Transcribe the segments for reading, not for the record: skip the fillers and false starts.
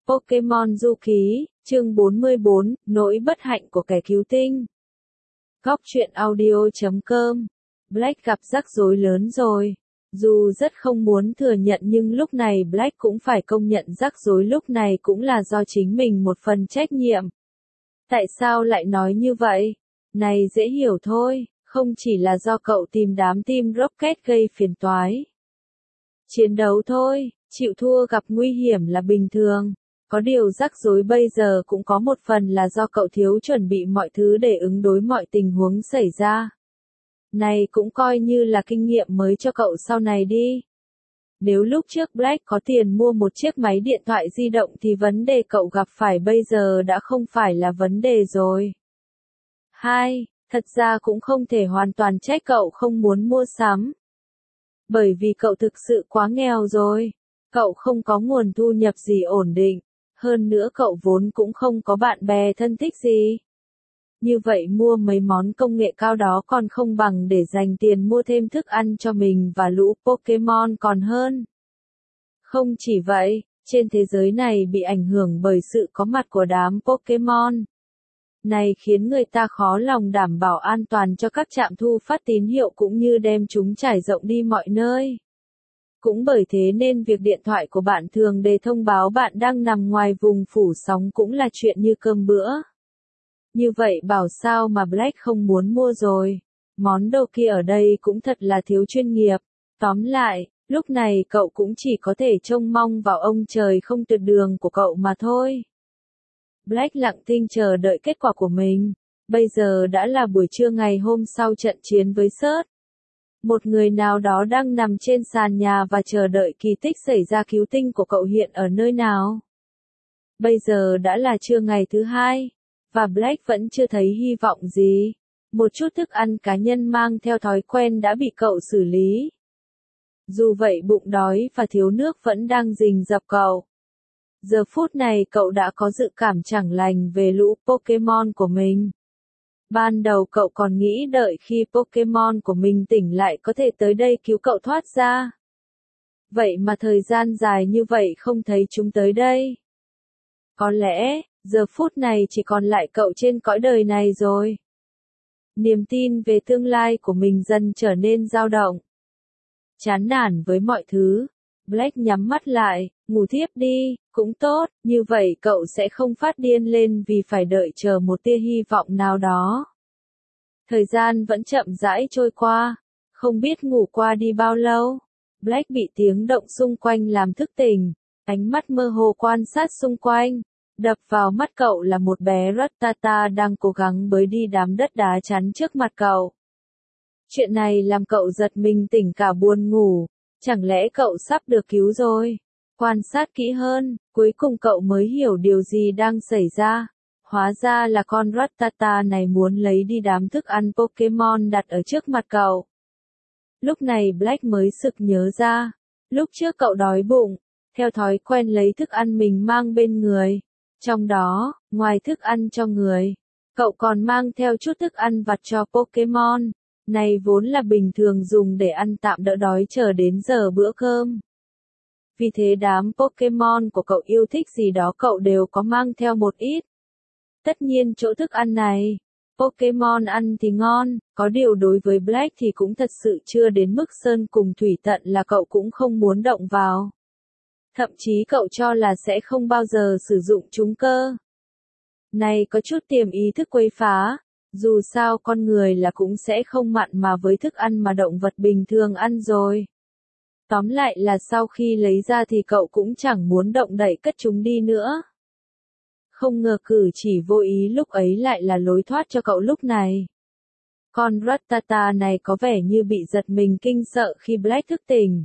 Pokemon Du Ký, chương 44, nỗi bất hạnh của kẻ cứu tinh. Góc truyện audio.com. Black gặp rắc rối lớn rồi. Dù rất không muốn thừa nhận nhưng lúc này Black cũng phải công nhận rắc rối lúc này cũng là do chính mình một phần trách nhiệm. Tại sao lại nói như vậy? Này dễ hiểu thôi, không chỉ là do cậu tìm đám Team Rocket gây phiền toái. Chiến đấu thôi, chịu thua gặp nguy hiểm là bình thường. Có điều rắc rối bây giờ cũng có một phần là do cậu thiếu chuẩn bị mọi thứ để ứng đối mọi tình huống xảy ra. Này cũng coi như là kinh nghiệm mới cho cậu sau này đi. Nếu lúc trước Black có tiền mua một chiếc máy điện thoại di động thì vấn đề cậu gặp phải bây giờ đã không phải là vấn đề rồi. 2. Thật ra cũng không thể hoàn toàn trách cậu không muốn mua sắm. Bởi vì cậu thực sự quá nghèo rồi. Cậu không có nguồn thu nhập gì ổn định. Hơn nữa cậu vốn cũng không có bạn bè thân thích gì. Như vậy mua mấy món công nghệ cao đó còn không bằng để dành tiền mua thêm thức ăn cho mình và lũ Pokemon còn hơn. Không chỉ vậy, trên thế giới này bị ảnh hưởng bởi sự có mặt của đám Pokemon này khiến người ta khó lòng đảm bảo an toàn cho các trạm thu phát tín hiệu cũng như đem chúng trải rộng đi mọi nơi. Cũng bởi thế nên việc điện thoại của bạn thường để thông báo bạn đang nằm ngoài vùng phủ sóng cũng là chuyện như cơm bữa. Như vậy bảo sao mà Black không muốn mua rồi. Món đồ kia ở đây cũng thật là thiếu chuyên nghiệp. Tóm lại, lúc này cậu cũng chỉ có thể trông mong vào ông trời không tuyệt đường của cậu mà thôi. Black lặng thinh chờ đợi kết quả của mình. Bây giờ đã là buổi trưa ngày hôm sau trận chiến với Search. Một người nào đó đang nằm trên sàn nhà và chờ đợi kỳ tích xảy ra. Cứu tinh của cậu hiện ở nơi nào? Bây giờ đã là trưa ngày thứ 2, và Black vẫn chưa thấy hy vọng gì. Một chút thức ăn cá nhân mang theo thói quen đã bị cậu xử lý. Dù vậy bụng đói và thiếu nước vẫn đang rình rập cậu. Giờ phút này cậu đã có dự cảm chẳng lành về lũ Pokemon của mình. Ban đầu cậu còn nghĩ đợi khi Pokemon của mình tỉnh lại có thể tới đây cứu cậu thoát ra. Vậy mà thời gian dài như vậy không thấy chúng tới đây. Có lẽ, giờ phút này chỉ còn lại cậu trên cõi đời này rồi. Niềm tin về tương lai của mình dần trở nên dao động. Chán nản với mọi thứ, Black nhắm mắt lại, ngủ thiếp đi, cũng tốt, như vậy cậu sẽ không phát điên lên vì phải đợi chờ một tia hy vọng nào đó. Thời gian vẫn chậm rãi trôi qua, không biết ngủ qua đi bao lâu. Black bị tiếng động xung quanh làm thức tỉnh, ánh mắt mơ hồ quan sát xung quanh. Đập vào mắt cậu là một bé Rattata đang cố gắng bới đi đám đất đá chắn trước mặt cậu. Chuyện này làm cậu giật mình tỉnh cả buồn ngủ. Chẳng lẽ cậu sắp được cứu rồi? Quan sát kỹ hơn, cuối cùng cậu mới hiểu điều gì đang xảy ra. Hóa ra là con Rattata này muốn lấy đi đám thức ăn Pokemon đặt ở trước mặt cậu. Lúc này Black mới sực nhớ ra. Lúc trước cậu đói bụng, theo thói quen lấy thức ăn mình mang bên người. Trong đó, ngoài thức ăn cho người, cậu còn mang theo chút thức ăn vặt cho Pokemon. Này vốn là bình thường dùng để ăn tạm đỡ đói chờ đến giờ bữa cơm. Vì thế đám Pokemon của cậu yêu thích gì đó cậu đều có mang theo một ít. Tất nhiên chỗ thức ăn này, Pokemon ăn thì ngon, có điều đối với Black thì cũng thật sự chưa đến mức sơn cùng thủy tận là cậu cũng không muốn động vào. Thậm chí cậu cho là sẽ không bao giờ sử dụng chúng cơ. Này có chút tiềm ý thức quấy phá. Dù sao con người là cũng sẽ không mặn mà với thức ăn mà động vật bình thường ăn rồi. Tóm lại là sau khi lấy ra thì cậu cũng chẳng muốn động đậy cất chúng đi nữa. Không ngờ cử chỉ vô ý lúc ấy lại là lối thoát cho cậu lúc này. Con Rattata này có vẻ như bị giật mình kinh sợ khi Black thức tỉnh.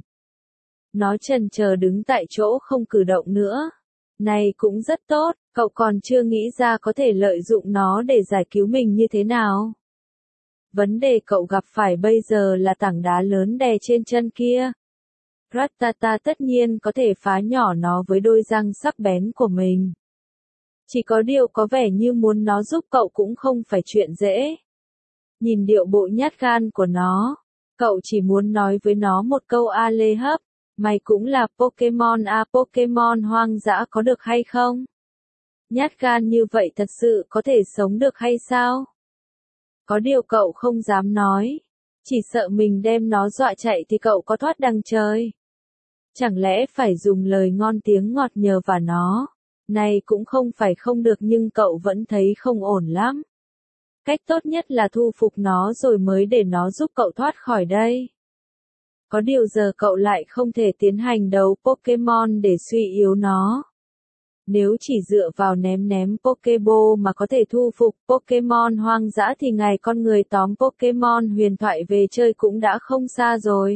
Nó chần chờ đứng tại chỗ không cử động nữa. Này cũng rất tốt, cậu còn chưa nghĩ ra có thể lợi dụng nó để giải cứu mình như thế nào. Vấn đề cậu gặp phải bây giờ là tảng đá lớn đè trên chân kia. Rattata tất nhiên có thể phá nhỏ nó với đôi răng sắc bén của mình. Chỉ có điều có vẻ như muốn nó giúp cậu cũng không phải chuyện dễ. Nhìn điệu bộ nhát gan của nó, cậu chỉ muốn nói với nó một câu a lê hấp. Mày cũng là Pokemon à, Pokemon hoang dã có được hay không? Nhát gan như vậy thật sự có thể sống được hay sao? Có điều cậu không dám nói. Chỉ sợ mình đem nó dọa chạy thì cậu có thoát đằng trời. Chẳng lẽ phải dùng lời ngon tiếng ngọt nhờ vào nó? Này cũng không phải không được nhưng cậu vẫn thấy không ổn lắm. Cách tốt nhất là thu phục nó rồi mới để nó giúp cậu thoát khỏi đây. Có điều giờ cậu lại không thể tiến hành đấu Pokemon để suy yếu nó. Nếu chỉ dựa vào ném Pokeball mà có thể thu phục Pokemon hoang dã thì ngày con người tóm Pokemon huyền thoại về chơi cũng đã không xa rồi.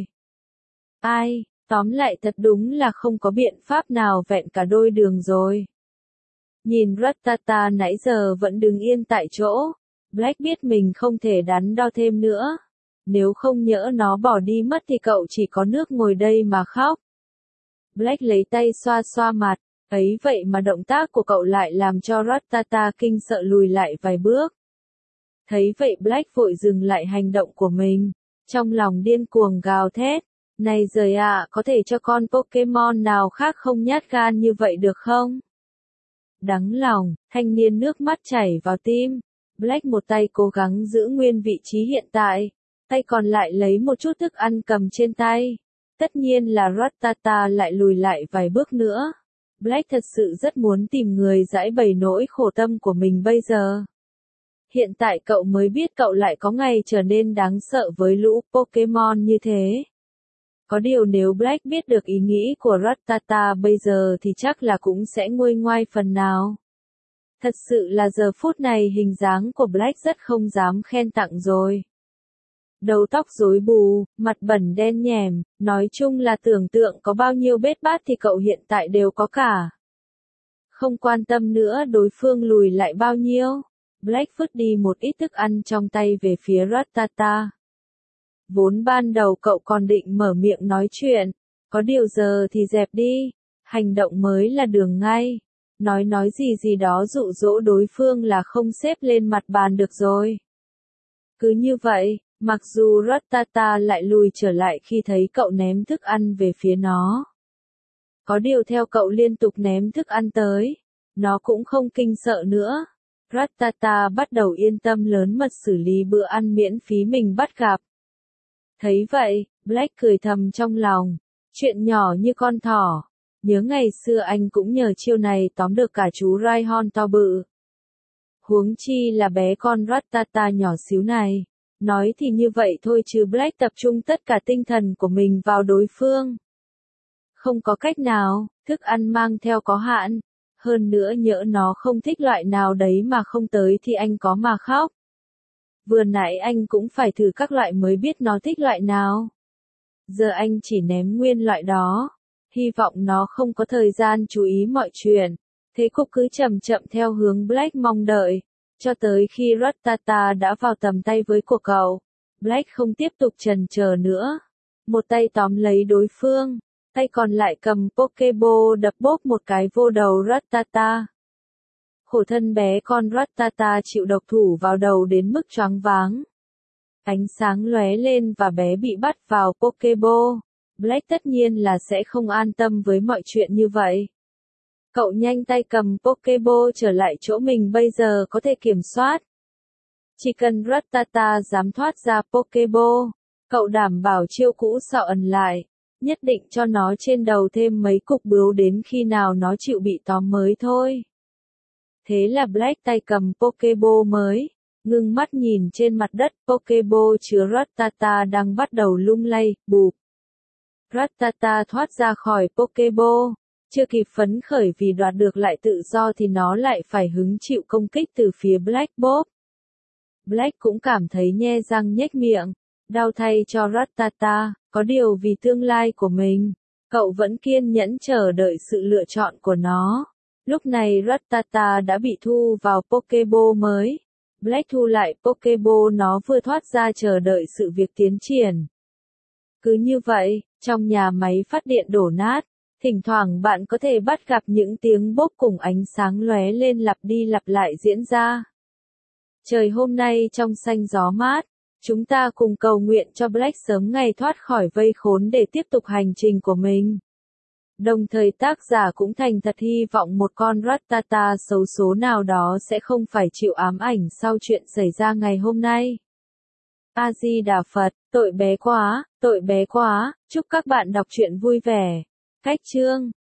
Ai, tóm lại thật đúng là không có biện pháp nào vẹn cả đôi đường rồi. Nhìn Rattata nãy giờ vẫn đứng yên tại chỗ, Black biết mình không thể đắn đo thêm nữa. Nếu không nhỡ nó bỏ đi mất thì cậu chỉ có nước ngồi đây mà khóc. Black lấy tay xoa xoa mặt, ấy vậy mà động tác của cậu lại làm cho Rattata kinh sợ lùi lại vài bước. Thấy vậy Black vội dừng lại hành động của mình, trong lòng điên cuồng gào thét. Này giời ạ, có thể cho con Pokemon nào khác không nhát gan như vậy được không? Đắng lòng, thanh niên nước mắt chảy vào tim. Black một tay cố gắng giữ nguyên vị trí hiện tại, tay còn lại lấy một chút thức ăn cầm trên tay. Tất nhiên là Rattata lại lùi lại vài bước nữa. Black thật sự rất muốn tìm người giải bày nỗi khổ tâm của mình bây giờ. Hiện tại cậu mới biết cậu lại có ngày trở nên đáng sợ với lũ Pokemon như thế. Có điều nếu Black biết được ý nghĩ của Rattata bây giờ thì chắc là cũng sẽ nguôi ngoai phần nào. Thật sự là giờ phút này hình dáng của Black rất không dám khen tặng rồi. Đầu tóc rối bù, mặt bẩn đen nhèm, nói chung là tưởng tượng có bao nhiêu bết bát thì cậu hiện tại đều có cả. Không quan tâm nữa đối phương lùi lại bao nhiêu, Black vứt đi một ít thức ăn trong tay về phía Rattata. Vốn ban đầu cậu còn định mở miệng nói chuyện, có điều giờ thì dẹp đi, hành động mới là đường ngay. Nói gì đó dụ dỗ đối phương là không xếp lên mặt bàn được rồi. Cứ như vậy, mặc dù Rattata lại lùi trở lại khi thấy cậu ném thức ăn về phía nó. Có điều theo cậu liên tục ném thức ăn tới, nó cũng không kinh sợ nữa. Rattata bắt đầu yên tâm lớn mật xử lý bữa ăn miễn phí mình bắt gặp. Thấy vậy, Black cười thầm trong lòng, chuyện nhỏ như con thỏ. Nhớ ngày xưa anh cũng nhờ chiêu này tóm được cả chú Rhyhorn to bự. Huống chi là bé con Rattata nhỏ xíu này. Nói thì như vậy thôi chứ Black tập trung tất cả tinh thần của mình vào đối phương. Không có cách nào, thức ăn mang theo có hạn. Hơn nữa nhỡ nó không thích loại nào đấy mà không tới thì anh có mà khóc. Vừa nãy anh cũng phải thử các loại mới biết nó thích loại nào. Giờ anh chỉ ném nguyên loại đó. Hy vọng nó không có thời gian chú ý mọi chuyện. Thế cục cứ chậm chậm theo hướng Black mong đợi. Cho tới khi Rattata đã vào tầm tay với của cậu. Black không tiếp tục chần chờ nữa. Một tay tóm lấy đối phương. Tay còn lại cầm Pokeball đập bốp một cái vô đầu Rattata. Khổ thân bé con Rattata chịu độc thủ vào đầu đến mức choáng váng. Ánh sáng lóe lên và bé bị bắt vào Pokeball. Black tất nhiên là sẽ không an tâm với mọi chuyện như vậy. Cậu nhanh tay cầm Pokeball trở lại chỗ mình bây giờ có thể kiểm soát. Chỉ cần Rattata dám thoát ra Pokeball, cậu đảm bảo chiêu cũ sọ ẩn lại, nhất định cho nó trên đầu thêm mấy cục bướu đến khi nào nó chịu bị tóm mới thôi. Thế là Black tay cầm Pokeball mới, ngưng mắt nhìn trên mặt đất Pokeball chứa Rattata đang bắt đầu lung lay, bụp. Rattata thoát ra khỏi Pokeball, chưa kịp phấn khởi vì đoạt được lại tự do thì nó lại phải hứng chịu công kích từ phía Black Bob. Black cũng cảm thấy nhe răng nhếch miệng, đau thay cho Rattata, có điều vì tương lai của mình, cậu vẫn kiên nhẫn chờ đợi sự lựa chọn của nó. Lúc này Rattata đã bị thu vào Pokeball mới. Black thu lại Pokeball nó vừa thoát ra chờ đợi sự việc tiến triển. Cứ như vậy, trong nhà máy phát điện đổ nát, thỉnh thoảng bạn có thể bắt gặp những tiếng bốp cùng ánh sáng lóe lên lặp đi lặp lại diễn ra. Trời hôm nay trong xanh gió mát, Chúng ta cùng cầu nguyện cho Black sớm ngày thoát khỏi vây khốn để tiếp tục hành trình của mình. Đồng thời tác giả cũng thành thật hy vọng một con Rattata xấu số nào đó sẽ không phải chịu ám ảnh sau chuyện xảy ra ngày hôm nay. A Di Đà Phật, tội bé quá, chúc các bạn đọc truyện vui vẻ. Cách chương